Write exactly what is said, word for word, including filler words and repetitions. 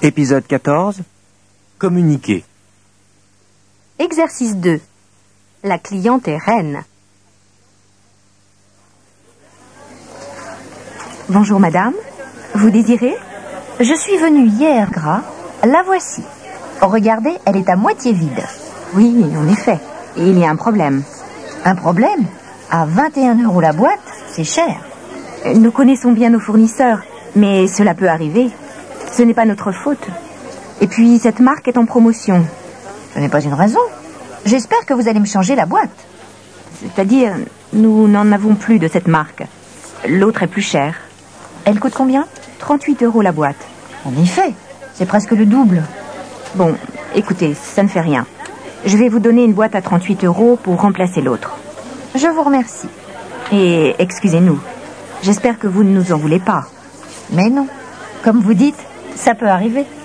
Épisode quatorze. Communiquer. Exercice deux. La cliente est reine. Bonjour madame, vous désirez? Je suis venue hier, Gras. La voici. Regardez, elle est à moitié vide. Oui, en effet. Et il y a un problème. Un problème? À vingt et un euros la boîte, c'est cher. Nous connaissons bien nos fournisseurs, mais cela peut arriver. Ce n'est pas notre faute. Et puis, cette marque est en promotion. Ce n'est pas une raison. J'espère que vous allez me changer la boîte. C'est-à-dire, nous n'en avons plus de cette marque. L'autre est plus chère. Elle coûte combien? trente-huit euros la boîte. En effet, c'est presque le double. Bon, écoutez, ça ne fait rien. Je vais vous donner une boîte à trente-huit euros pour remplacer l'autre. Je vous remercie. Et excusez-nous, j'espère que vous ne nous en voulez pas. Mais non, comme vous dites, ça peut arriver.